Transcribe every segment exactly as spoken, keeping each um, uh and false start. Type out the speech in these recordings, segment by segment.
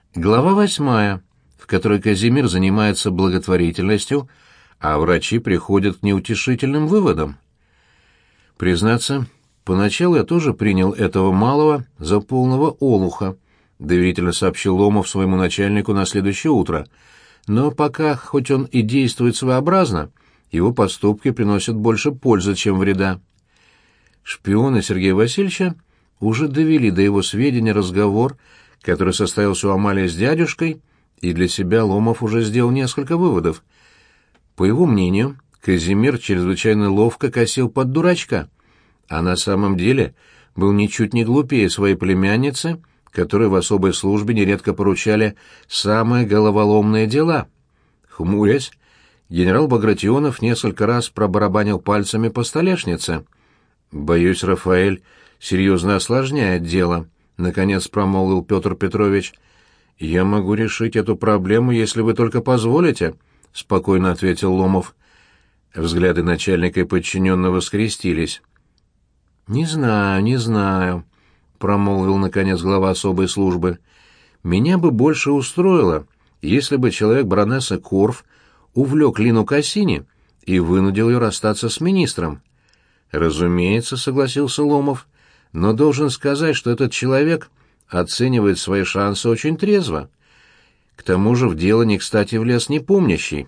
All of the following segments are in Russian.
Глава восьмая, в которой Казимир занимается благотворительностью, а врачи приходят к неутешительным выводам. Признаться, поначалу я тоже принял этого малого за полного олуха, доверительно сообщил Ломов своему начальнику на следующее утро. Но пока, хоть он и действует своеобразно, его поступки приносят больше пользы, чем вреда. Шпионы Сергея Васильевича уже довели до его сведения разговор, который состоялся у Амалии с дядюшкой, и для себя Ломов уже сделал несколько выводов. По его мнению, Казимир чрезвычайно ловко косил под дурачка, а на самом деле был ничуть не глупее своей племянницы, которой в особой службе нередко поручали самые головоломные дела. Хмурясь, генерал Багратионов несколько раз пробарабанил пальцами по столешнице. «Боюсь, Рафаэль серьезно осложняет дело», — наконец промолвил Петр Петрович. «Я могу решить эту проблему, если вы только позволите», — спокойно ответил Ломов. Взгляды начальника и подчиненного скрестились. «Не знаю, не знаю», — промолвил, наконец, глава особой службы. «Меня бы больше устроило, если бы человек баронессы Корф увлек Лину Кассини и вынудил ее расстаться с министром». «Разумеется», — согласился Ломов, — «но должен сказать, что этот человек оценивает свои шансы очень трезво. К тому же в дело не кстати влез непомнящий».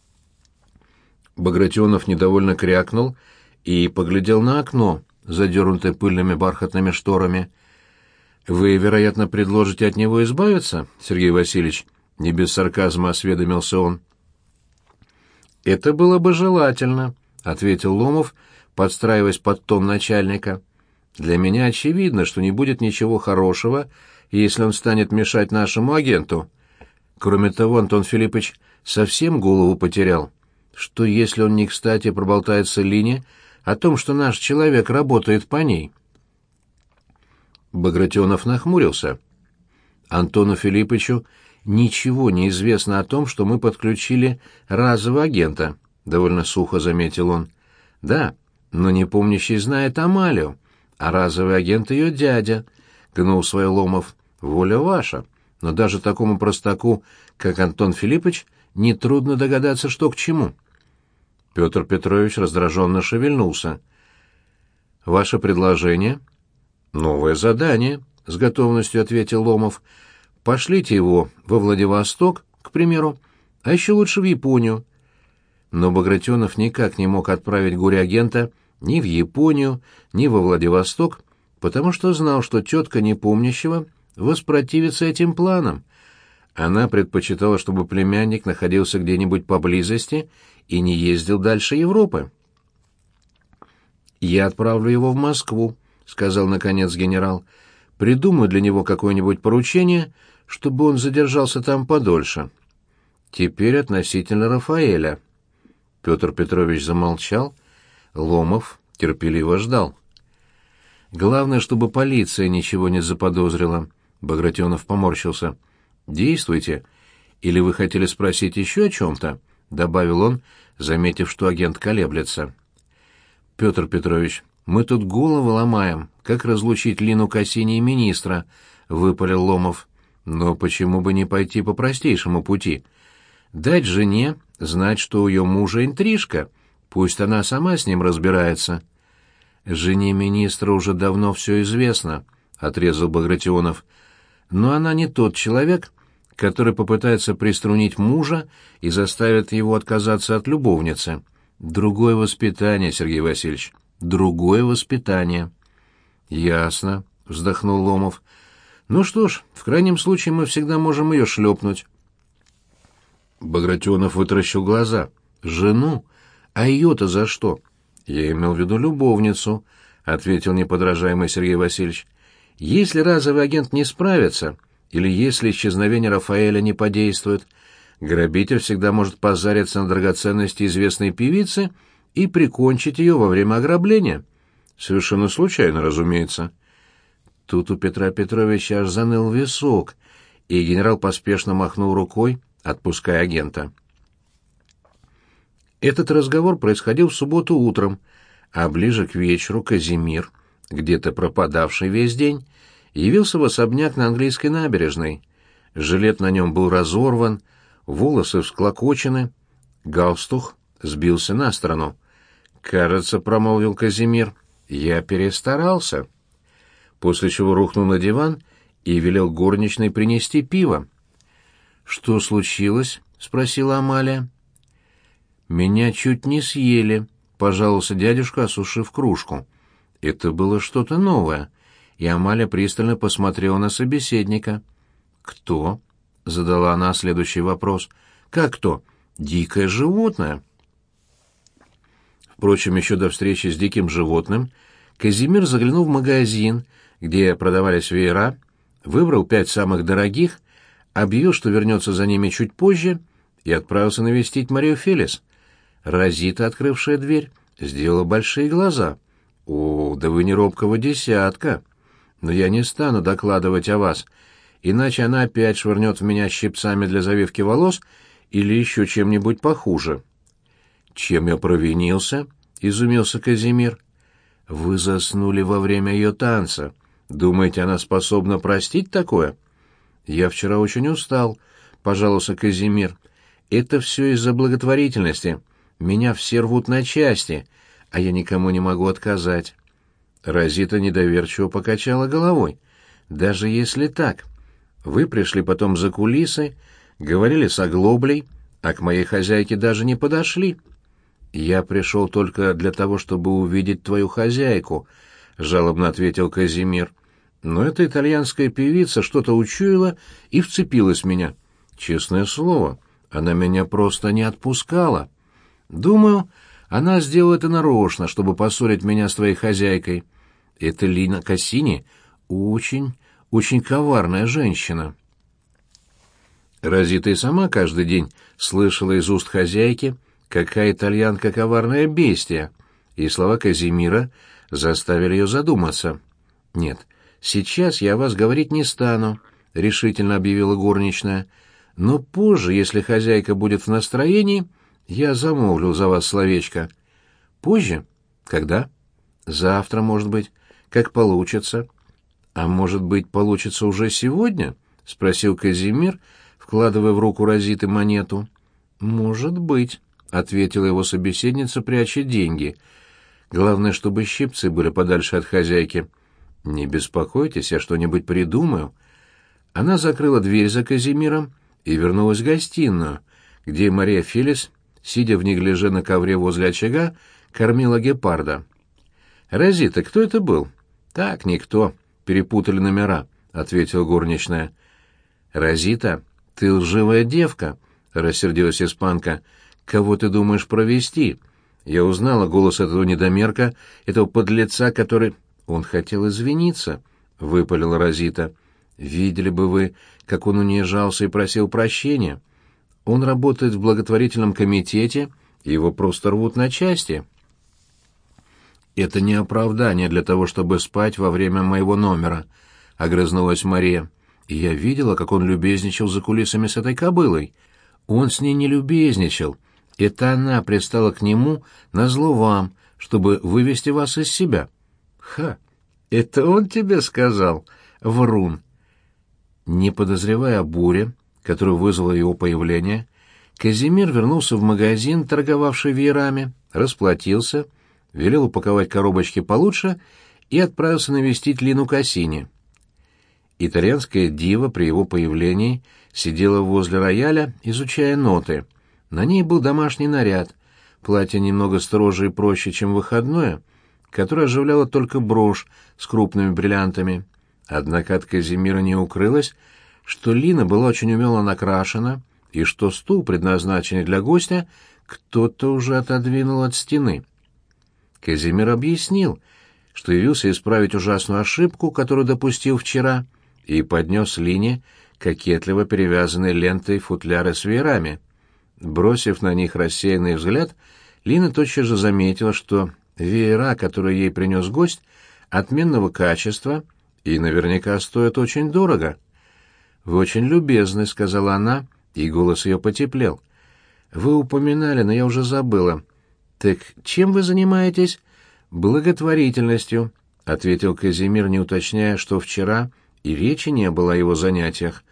Багратионов недовольно крякнул и поглядел на окно, задернутое пыльными бархатными шторами. «Вы, вероятно, предложите от него избавиться, Сергей Васильевич?» — не без сарказма осведомился он. «Это было бы желательно», — ответил Ломов, подстраиваясь под тон начальника. «Для меня очевидно, что не будет ничего хорошего, если он станет мешать нашему агенту. Кроме того, Антон Филиппович совсем голову потерял. Что если он не кстати проболтается Лине о том, что наш человек работает по ней?» Багратионов нахмурился. «Антону Филипповичу ничего не известно о том, что мы подключили разового агента», — довольно сухо заметил он. «Да, но непомнящий знает Амалию, а разовый агент ее дядя», — гнул свой Ломов. «Воля ваша, но даже такому простаку, как Антон Филиппович, нетрудно догадаться, что к чему». Петр Петрович раздраженно шевельнулся. «Ваше предложение?» «Новое задание», — с готовностью ответил Ломов. «Пошлите его во Владивосток, к примеру, а еще лучше в Японию». Но Багратионов никак не мог отправить горе-агента ни в Японию, ни во Владивосток, потому что знал, что тетка непомнящего воспротивится этим планам. Она предпочитала, чтобы племянник находился где-нибудь поблизости и не ездил дальше Европы. «Я отправлю его в Москву», — сказал, наконец, генерал. «Придумаю для него какое-нибудь поручение, чтобы он задержался там подольше». «Теперь относительно Рафаэля». Петр Петрович замолчал. Ломов терпеливо ждал. «Главное, чтобы полиция ничего не заподозрила», — Багратионов поморщился. «Действуйте. Или вы хотели спросить еще о чем-то?» — добавил он, заметив, что агент колеблется. «Петр Петрович, мы тут головы ломаем, как разлучить Лину Кассини и министра», — выпалил Ломов. «Но почему бы не пойти по простейшему пути? Дать жене знать, что у ее мужа интрижка, пусть она сама с ним разбирается». «Жене министра уже давно все известно», — отрезал Багратионов. «Но она не тот человек, который попытается приструнить мужа и заставит его отказаться от любовницы. Другое воспитание, Сергей Васильевич, другое воспитание». «Ясно», — вздохнул Ломов. «Ну что ж, в крайнем случае мы всегда можем ее шлепнуть». Багратионов вытаращил глаза. «Жену? А ее-то за что?» «Я имел в виду любовницу», — ответил неподражаемый Сергей Васильевич. «Если разовый агент не справится, или если исчезновение Рафаэля не подействует, грабитель всегда может позариться на драгоценности известной певицы и прикончить ее во время ограбления. Совершенно случайно, разумеется». Тут у Петра Петровича аж заныл висок, и генерал поспешно махнул рукой, отпуская агента. Этот разговор происходил в субботу утром, а ближе к вечеру Казимир, где-то пропадавший весь день, явился в особняк на английской набережной. Жилет на нем был разорван, волосы всклокочены, галстук сбился на сторону. «Кажется, — промолвил Казимир, — я перестарался». После чего рухнул на диван и велел горничной принести пиво. «Что случилось?» — спросила Амалия. «Меня чуть не съели», — пожаловался дядюшка, осушив кружку. Это было что-то новое, и Амалия пристально посмотрела на собеседника. «Кто?» — задала она следующий вопрос. «Как кто? Дикое животное». Впрочем, еще до встречи с диким животным Казимир заглянул в магазин, где продавались веера, выбрал пять самых дорогих, объявил, что вернется за ними чуть позже, и отправился навестить Марию Фелис. Розита, открывшая дверь, сделала большие глаза. «О, да вы не робкого десятка! Но я не стану докладывать о вас, иначе она опять швырнет в меня щипцами для завивки волос или еще чем-нибудь похуже». «Чем я провинился?» — изумился Казимир. «Вы заснули во время ее танца. Думаете, она способна простить такое?» «Я вчера очень устал», — пожаловался Казимир. «Это все из-за благотворительности. Меня все рвут на части, а я никому не могу отказать». Розита недоверчиво покачала головой. «Даже если так, вы пришли потом за кулисы, говорили с оглоблей, а к моей хозяйке даже не подошли». «Я пришел только для того, чтобы увидеть твою хозяйку», — жалобно ответил Казимир. «Но эта итальянская певица что-то учуяла и вцепилась в меня. Честное слово, она меня просто не отпускала. Думаю, она сделала это нарочно, чтобы поссорить меня с твоей хозяйкой. Эта Лина Кассини очень, очень коварная женщина». Розита и сама каждый день слышала из уст хозяйки, какая итальянка коварная бестия, и слова Казимира заставили ее задуматься. «Нет, сейчас я о вас говорить не стану», — решительно объявила горничная. «Но позже, если хозяйка будет в настроении, я замолвлю за вас словечко». «Позже? Когда?» «Завтра, может быть. Как получится». «А может быть, получится уже сегодня?» — спросил Казимир, вкладывая в руку Розиты монету. «Может быть», — ответила его собеседница, пряча деньги. «Главное, чтобы щипцы были подальше от хозяйки». «Не беспокойтесь, я что-нибудь придумаю». Она закрыла дверь за Казимиром и вернулась в гостиную, где Мария Фелис, сидя в неглиже на ковре возле очага, кормила гепарда. «Розита, кто это был?» «Так, никто. Перепутали номера», — ответила горничная. «Розита, ты лживая девка», — рассердилась испанка. «Кого ты думаешь провести? Я узнала голос этого недомерка, этого подлеца, который...» «Он хотел извиниться», — выпалила Розита. «Видели бы вы, как он унижался и просил прощения. Он работает в благотворительном комитете, и его просто рвут на части». «Это не оправдание для того, чтобы спать во время моего номера», — огрызнулась Мария. «И я видела, как он любезничал за кулисами с этой кобылой. Он с ней не любезничал. Это она пристала к нему назло вам, чтобы вывести вас из себя». «Ха! Это он тебе сказал, врун!» Не подозревая о буре, которую вызвало его появление, Казимир вернулся в магазин, торговавший веерами, расплатился, велел упаковать коробочки получше и отправился навестить Лину Кассини. Итальянская дива при его появлении сидела возле рояля, изучая ноты. На ней был домашний наряд, платье немного строже и проще, чем выходное, которое оживляло только брошь с крупными бриллиантами. Однако от Казимира не укрылось, что Лина была очень умело накрашена, и что стул, предназначенный для гостя, кто-то уже отодвинул от стены. Казимир объяснил, что явился исправить ужасную ошибку, которую допустил вчера, и поднес Лине кокетливо перевязанные лентой футляры с веерами. Бросив на них рассеянный взгляд, Лина тотчас же заметила, что веера, которые ей принес гость, отменного качества и наверняка стоят очень дорого. «Вы очень любезны», — сказала она, и голос ее потеплел. «Вы упоминали, но я уже забыла. Так чем вы занимаетесь?» «Благотворительностью», — ответил Казимир, не уточняя, что вчера и речи не было о его занятиях.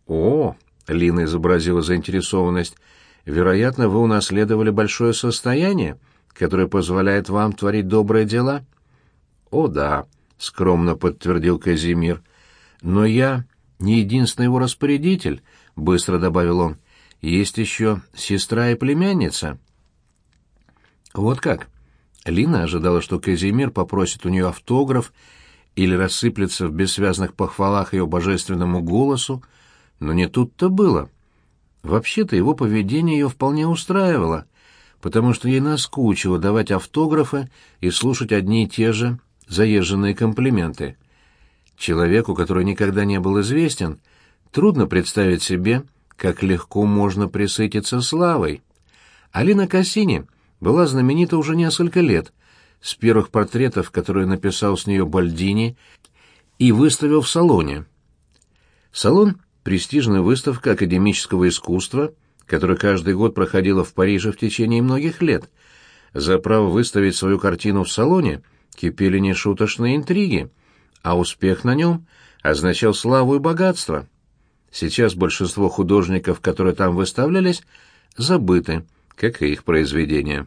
О, Лина изобразила заинтересованность. Вероятно, вы унаследовали большое состояние, которое позволяет вам творить добрые дела? О, да, скромно подтвердил Казимир. Но я не единственный его распорядитель, быстро добавил он. Есть еще сестра и племянница. Вот как? Лина ожидала, что Казимир попросит у нее автограф или рассыплется в бессвязных похвалах ее божественному голосу, но не тут-то было. Вообще-то его поведение ее вполне устраивало, потому что ей наскучило давать автографы и слушать одни и те же заезженные комплименты. Человеку, который никогда не был известен, трудно представить себе, как легко можно пресытиться славой. Алина Кассини была знаменита уже несколько лет, с первых портретов, которые написал с нее Бальдини и выставил в салоне. Салон — престижная выставка академического искусства, которая каждый год проходила в Париже в течение многих лет. За право выставить свою картину в салоне кипели нешуточные интриги, а успех на нем означал славу и богатство. Сейчас большинство художников, которые там выставлялись, забыты, как и их произведения.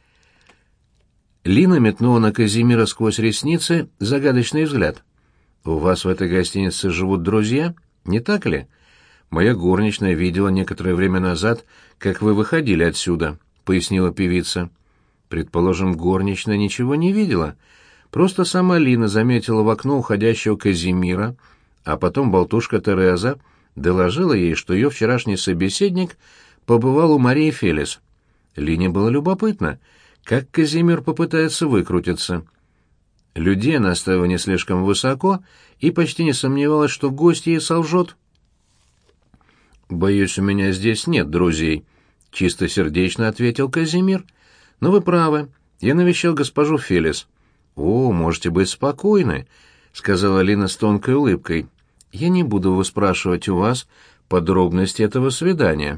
Лина метнула на Казимира сквозь ресницы загадочный взгляд. «У вас в этой гостинице живут друзья, не так ли? Моя горничная видела некоторое время назад, как вы выходили отсюда», — пояснила певица. «Предположим, горничная ничего не видела. Просто сама Лина заметила в окно уходящего Казимира, а потом болтушка Тереза доложила ей, что ее вчерашний собеседник побывал у Марии Фелис. Лине было любопытно, как Казимир попытается выкрутиться. Людей она ставила не слишком высоко и почти не сомневалась, что гость ей солжет. «Боюсь, у меня здесь нет друзей», — чистосердечно ответил Казимир. «Но вы правы, я навещал госпожу Фелис». «О, можете быть спокойны», — сказала Лина с тонкой улыбкой. «Я не буду выспрашивать у вас подробности этого свидания».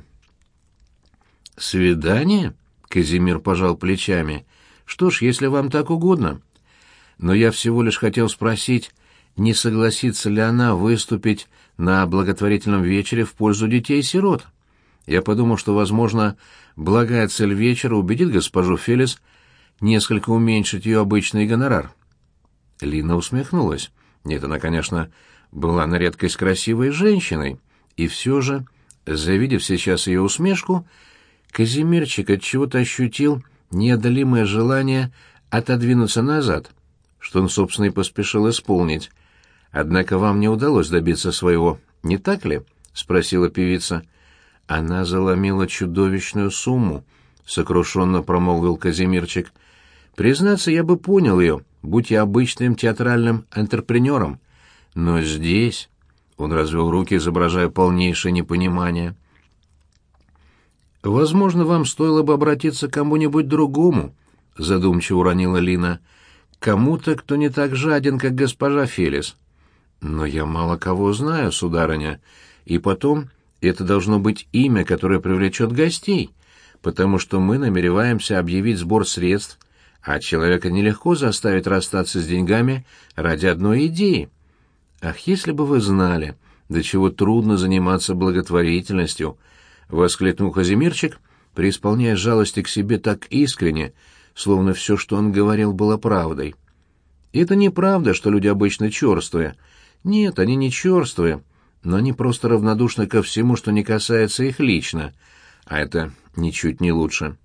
«Свидание?» — Казимир пожал плечами. «Что ж, если вам так угодно. Но я всего лишь хотел спросить, не согласится ли она выступить на благотворительном вечере в пользу детей-сирот. Я подумал, что, возможно, благая цель вечера убедит госпожу Фелис несколько уменьшить ее обычный гонорар». Лина усмехнулась. Нет, она, конечно, была на редкость красивой женщиной, и все же, завидев сейчас ее усмешку, Казимирчик отчего-то ощутил неодолимое желание отодвинуться назад, что он, собственно, и поспешил исполнить. «Однако вам не удалось добиться своего, не так ли?» — спросила певица. «Она заломила чудовищную сумму», — сокрушенно промолвил Казимирчик. «Признаться, я бы понял ее, будь я обычным театральным антрепренером. Но здесь...» — он развел руки, изображая полнейшее непонимание. «Возможно, вам стоило бы обратиться к кому-нибудь другому», — задумчиво уронила Лина. «Кому-то, кто не так жаден, как госпожа Фелис». «Но я мало кого знаю, сударыня. И потом, это должно быть имя, которое привлечет гостей, потому что мы намереваемся объявить сбор средств, а человека нелегко заставить расстаться с деньгами ради одной идеи. Ах, если бы вы знали, до чего трудно заниматься благотворительностью», — воскликнул Казимирчик, преисполняя жалости к себе так искренне, словно все, что он говорил, было правдой. «Это неправда, что люди обычно черствые. Нет, они не черствые, но они просто равнодушны ко всему, что не касается их лично, а это ничуть не лучше».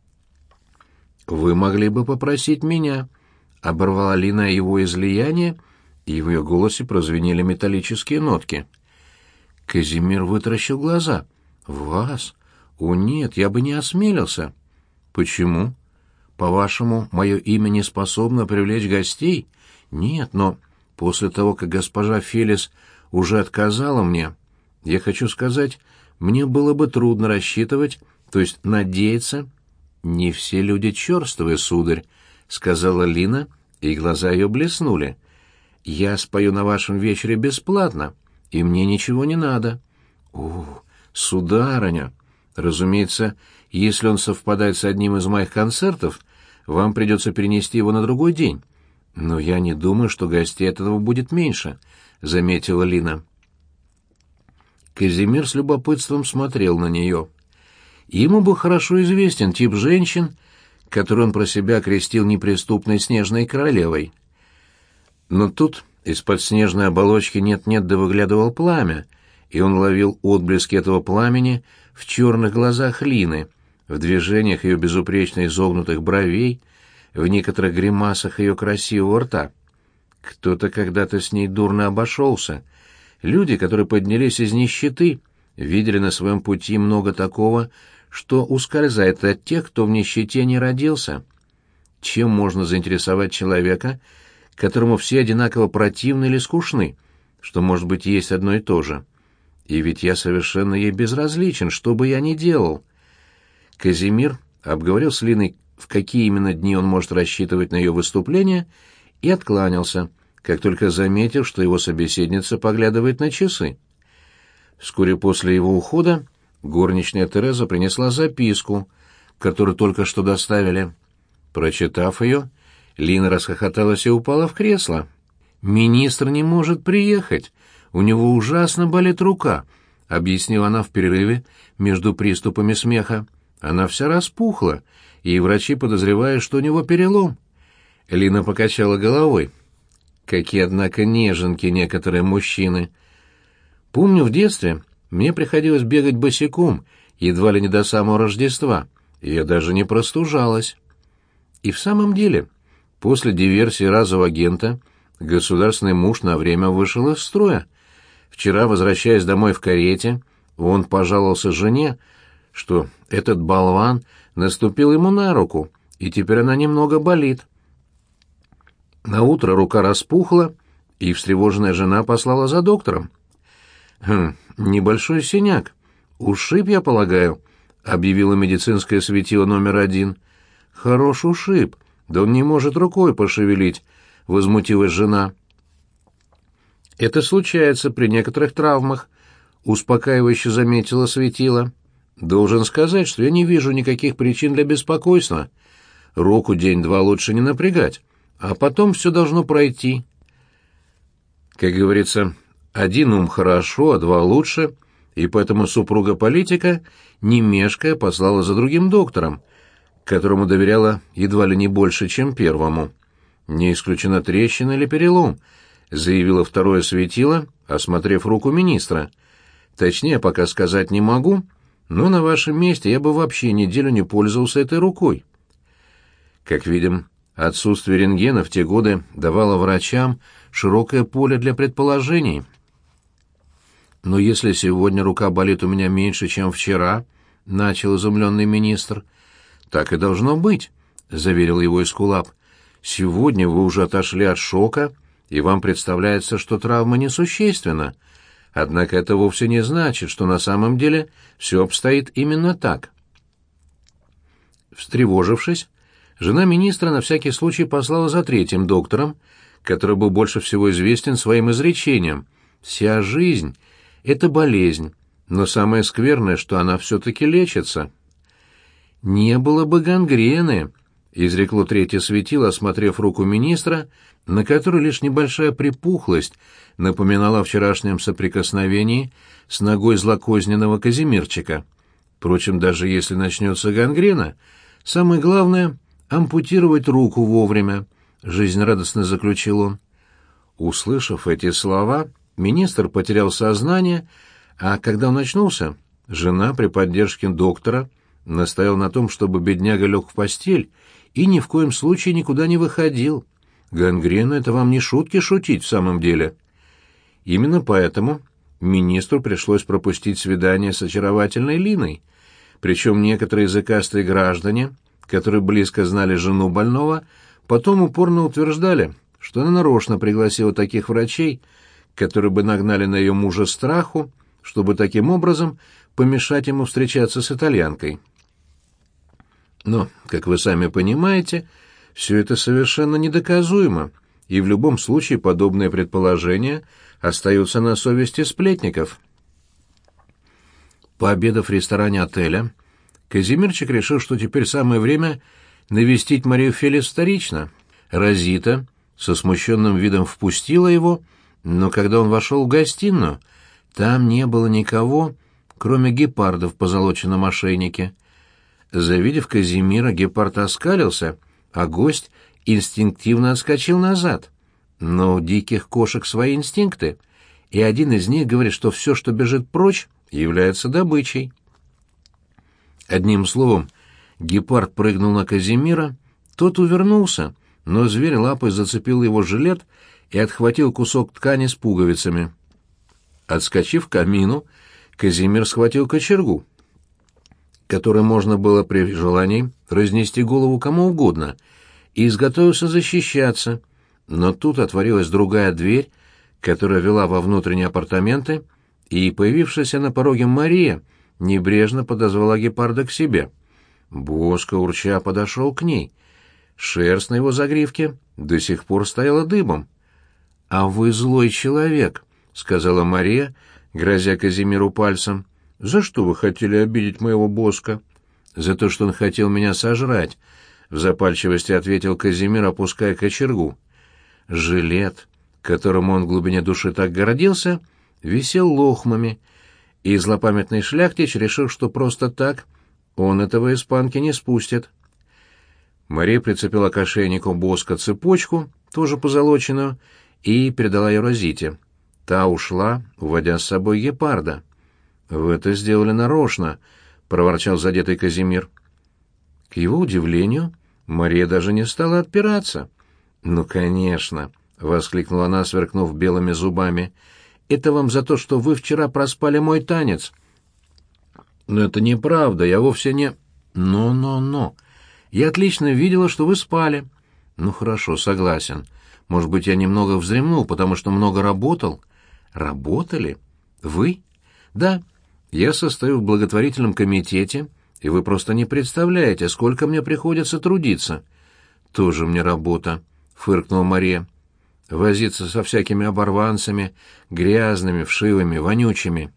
«Вы могли бы попросить меня», — оборвала Лина его излияние, и в ее голосе прозвенели металлические нотки. Казимир вытаращил глаза. «Вас? О, нет, я бы не осмелился». «Почему? По-вашему, мое имя не способно привлечь гостей? Нет, но после того, как госпожа Фелис уже отказала мне, я хочу сказать, мне было бы трудно рассчитывать, то есть надеяться». «Не все люди черствые, сударь», — сказала Лина, и глаза ее блеснули. «Я спою на вашем вечере бесплатно, и мне ничего не надо». «О, сударыня, разумеется, если он совпадает с одним из моих концертов, вам придется перенести его на другой день. Но я не думаю, что гостей от этого будет меньше», — заметила Лина. Казимир с любопытством смотрел на нее. Ему был хорошо известен тип женщин, который он про себя окрестил неприступной снежной королевой. Но тут из-под снежной оболочки нет-нет да выглядывал пламя, и он ловил отблески этого пламени в черных глазах Лины, в движениях ее безупречно изогнутых бровей, в некоторых гримасах ее красивого рта. Кто-то когда-то с ней дурно обошелся. Люди, которые поднялись из нищеты, видели на своем пути много такого, что ускользает от тех, кто в нищете не родился. Чем можно заинтересовать человека, которому все одинаково противны или скучны, что, может быть, есть одно и то же? И ведь я совершенно ей безразличен, что бы я ни делал. Казимир обговорил с Линой, в какие именно дни он может рассчитывать на ее выступление, и откланялся, как только заметил, что его собеседница поглядывает на часы. Вскоре после его ухода горничная Тереза принесла записку, которую только что доставили. Прочитав ее, Лина расхохоталась и упала в кресло. «Министр не может приехать, у него ужасно болит рука», — объяснила она в перерыве между приступами смеха. «Она вся распухла, и врачи подозревают, что у него перелом». Лина покачала головой. Какие, однако, неженки некоторые мужчины. Помню, в детстве мне приходилось бегать босиком, едва ли не до самого Рождества, и я даже не простужалась. И в самом деле, после диверсии разового агента, государственный муж на время вышел из строя. Вчера, возвращаясь домой в карете, он пожаловался жене, что этот болван наступил ему на руку, и теперь она немного болит. Наутро рука распухла, и встревоженная жена послала за доктором. «Хм, небольшой синяк. Ушиб, я полагаю», — объявила медицинское светило номер один. «Хорош ушиб, да он не может рукой пошевелить», — возмутилась жена. «Это случается при некоторых травмах», — успокаивающе заметила светило. «Должен сказать, что я не вижу никаких причин для беспокойства. Руку день-два лучше не напрягать, а потом все должно пройти». Как говорится, один ум хорошо, а два лучше, и поэтому супруга-политика, не мешкая, послала за другим доктором, которому доверяла едва ли не больше, чем первому. «Не исключена трещина или перелом», — заявило второе светило, осмотрев руку министра. «Точнее, пока сказать не могу, но на вашем месте я бы вообще неделю не пользовался этой рукой». Как видим, отсутствие рентгена в те годы давало врачам широкое поле для предположений. «Но если сегодня рука болит у меня меньше, чем вчера», — начал изумленный министр. «Так и должно быть», — заверил его Эскулап. «Сегодня вы уже отошли от шока, и вам представляется, что травма несущественна. Однако это вовсе не значит, что на самом деле все обстоит именно так». Встревожившись, жена министра на всякий случай послала за третьим доктором, который был больше всего известен своим изречением: «Вся жизнь — это болезнь, но самое скверное, что она все-таки лечится». «Не было бы гангрены», — изрекло третье светило, осмотрев руку министра, на которой лишь небольшая припухлость напоминала о вчерашнем соприкосновении с ногой злокозненного Казимирчика. Впрочем, даже если начнется гангрена, самое главное — ампутировать руку вовремя, — жизнерадостно заключил он. Услышав эти слова, министр потерял сознание, а когда он очнулся, жена при поддержке доктора настояла на том, чтобы бедняга лег в постель и ни в коем случае никуда не выходил. Гангрена — это вам не шутки шутить в самом деле. Именно поэтому министру пришлось пропустить свидание с очаровательной Линой, причем некоторые языкастые граждане, которые близко знали жену больного, потом упорно утверждали, что она нарочно пригласила таких врачей, которые бы нагнали на ее мужа страху, чтобы таким образом помешать ему встречаться с итальянкой. Но, как вы сами понимаете, все это совершенно недоказуемо, и в любом случае подобные предположения остаются на совести сплетников. Пообедав в ресторане отеля, Казимирчик решил, что теперь самое время навестить Марию Фелис вторично. Розита со смущенным видом впустила его, но когда он вошел в гостиную, Там не было никого, кроме гепарда в позолоченном ошейнике. Завидев Казимира, гепард оскалился, а гость инстинктивно отскочил назад. Но у диких кошек свои инстинкты, и один из них говорит, что все, что бежит прочь, является добычей. Одним словом, гепард прыгнул на Казимира, тот увернулся, но зверь лапой зацепил его жилет и отхватил кусок ткани с пуговицами. Отскочив к камину, Казимир схватил кочергу, которой можно было при желании разнести голову кому угодно, и изготовился защищаться, но тут отворилась другая дверь, которая вела во внутренние апартаменты, и появившаяся на пороге Мария небрежно подозвала гепарда к себе. Боско урча подошел к ней. Шерсть на его загривке до сих пор стояла дыбом. — А вы злой человек, — сказала Мария, грозя Казимиру пальцем. — За что вы хотели обидеть моего Боска? — За то, что он хотел меня сожрать, — в запальчивости ответил Казимир, опуская кочергу. Жилет, которому он в глубине души так гордился, висел лохмами, и злопамятный шляхтич решил, что просто так он этого испанки не спустит. Мария прицепила к ошейнику Боска цепочку, тоже позолоченную, и передала ее Розите. Та ушла, уводя с собой гепарда. — Вы это сделали нарочно, — проворчал задетый Казимир. К его удивлению, Мария даже не стала отпираться. — Ну, конечно, — воскликнула она, сверкнув белыми зубами. — Это вам за то, что вы вчера проспали мой танец. — Но это неправда, я вовсе не... — Но-но-но. Я отлично видела, что вы спали. — Ну, хорошо, согласен. Может быть, я немного вздремнул, потому что много работал. — Работали? Вы? — Да. Я состою в благотворительном комитете, и вы просто не представляете, сколько мне приходится трудиться. — Тоже мне работа, — фыркнула Мария. — Возиться со всякими оборванцами, грязными, вшивыми, вонючими.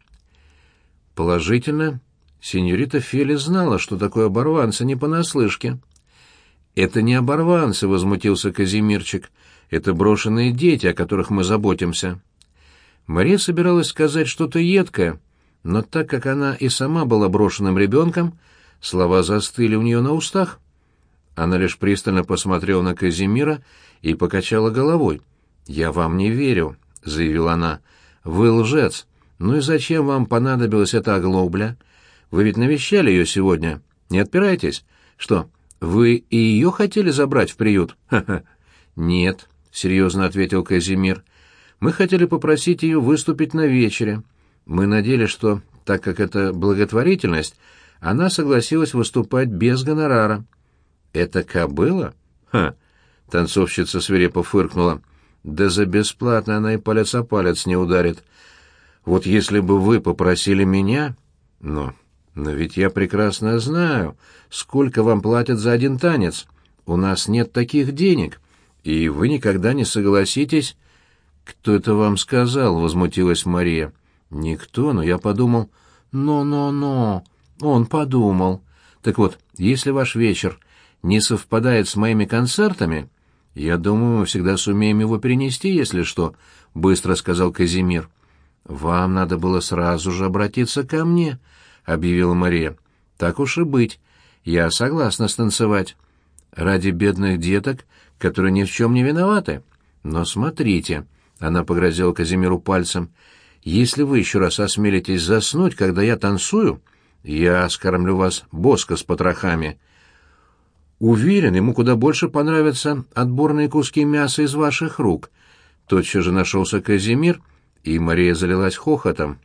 Положительно, сеньорита Фели знала, что такое оборванцы не понаслышке. — Это не оборванцы, — возмутился Казимирчик. — Это брошенные дети, о которых мы заботимся. Мария собиралась сказать что-то едкое, но так как она и сама была брошенным ребенком, слова застыли у нее на устах. Она лишь пристально посмотрела на Казимира и покачала головой. «Я вам не верю», — заявила она. «Вы лжец. Ну и зачем вам понадобилась эта оглобля? Вы ведь навещали ее сегодня. Не отпирайтесь. Что, вы и ее хотели забрать в приют?» «Ха-ха». «Нет», — серьезно ответил Казимир. «Мы хотели попросить ее выступить на вечере. Мы надеялись, что, так как это благотворительность, она согласилась выступать без гонорара». «Это кобыла?» «Ха!» — танцовщица свирепо фыркнула. «Да за бесплатно она и палец о палец не ударит. Вот если бы вы попросили меня...» «Но... но ведь я прекрасно знаю, сколько вам платят за один танец. У нас нет таких денег, и вы никогда не согласитесь...» «Кто это вам сказал?» — возмутилась Мария. «Никто, но я подумал...» «Но-но-но...» «Он подумал. Так вот, если ваш вечер не совпадает с моими концертами, я думаю, мы всегда сумеем его перенести, если что», — быстро сказал Казимир. «Вам надо было сразу же обратиться ко мне», — объявила Мария. «Так уж и быть. Я согласна станцевать. Ради бедных деток, которые ни в чем не виноваты. Но смотрите», — она погрозила Казимиру пальцем, — «если вы еще раз осмелитесь заснуть, когда я танцую, я скормлю вас Боска с потрохами. Уверен, ему куда больше понравятся отборные куски мяса из ваших рук». Тотчас же нашелся Казимир, и Мария залилась хохотом.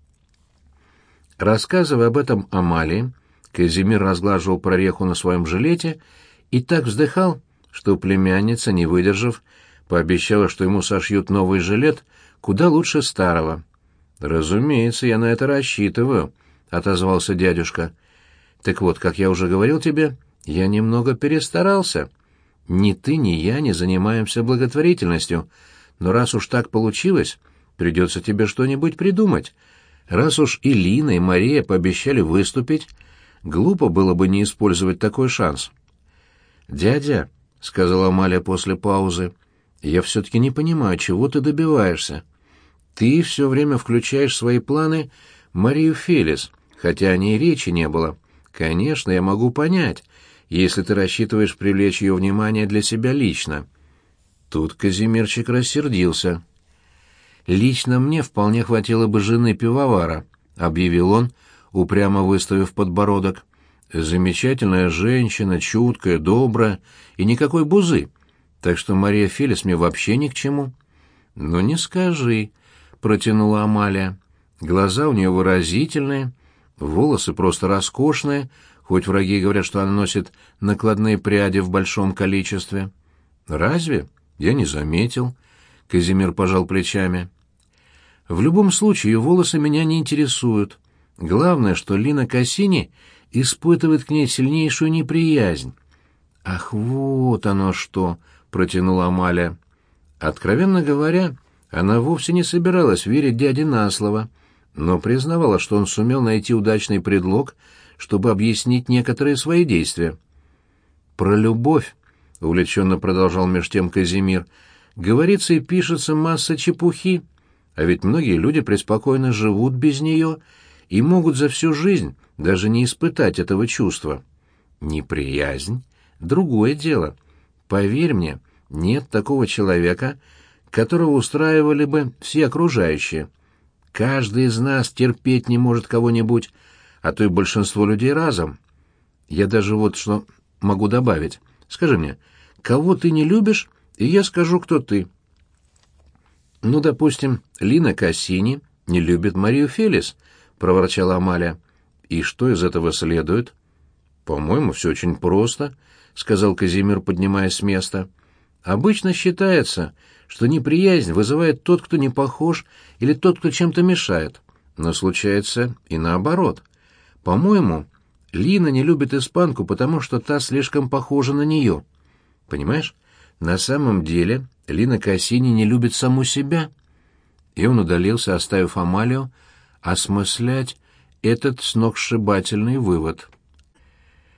Рассказывая об этом Амалии, Казимир разглаживал прореху на своем жилете и так вздыхал, что племянница, не выдержав, пообещала, что ему сошьют новый жилет куда лучше старого. «Разумеется, я на это рассчитываю», — отозвался дядюшка. «Так вот, как я уже говорил тебе, я немного перестарался. Ни ты, ни я не занимаемся благотворительностью, но раз уж так получилось, придется тебе что-нибудь придумать. Раз уж и Лина, и Мария пообещали выступить, глупо было бы не использовать такой шанс». «Дядя», — сказала Амалия после паузы, — «я все-таки не понимаю, чего ты добиваешься. Ты все время включаешь в свои планы Марию Фелис, хотя о ней речи не было. Конечно, я могу понять, если ты рассчитываешь привлечь ее внимание для себя лично». Тут Казимирчик рассердился. «Лично мне вполне хватило бы жены пивовара», — объявил он, упрямо выставив подбородок. «Замечательная женщина, чуткая, добрая и никакой бузы, так что Мария Фелис мне вообще ни к чему». «Ну не скажи», — протянула Амалия. «Глаза у нее выразительные, волосы просто роскошные, хоть враги говорят, что она носит накладные пряди в большом количестве». «Разве? Я не заметил», — Казимир пожал плечами. «В любом случае, ее волосы меня не интересуют. Главное, что Лина Кассини испытывает к ней сильнейшую неприязнь». «Ах, вот оно что!» — протянула Амалия. Откровенно говоря, она вовсе не собиралась верить дяде на слово, но признавала, что он сумел найти удачный предлог, чтобы объяснить некоторые свои действия. «Про любовь», — увлеченно продолжал меж тем Казимир, — «говорится и пишется масса чепухи, а ведь многие люди преспокойно живут без нее и могут за всю жизнь даже не испытать этого чувства. Неприязнь — другое дело. Поверь мне, нет такого человека, которого устраивали бы все окружающие. Каждый из нас терпеть не может кого-нибудь, а то и большинство людей разом. Я даже вот что могу добавить. Скажи мне, кого ты не любишь, и я скажу, кто ты». «Ну, допустим, Лина Кассини не любит Марию Фелис», — проворчала Амалия. «И что из этого следует?» «По-моему, все очень просто», — сказал Казимир, поднимаясь с места. «Обычно считается, что неприязнь вызывает тот, кто не похож, или тот, кто чем-то мешает. Но случается и наоборот. По-моему, Лина не любит испанку, потому что та слишком похожа на нее. Понимаешь, на самом деле Лина Кассини не любит саму себя». И он удалился, оставив Амалию осмыслять этот сногсшибательный вывод.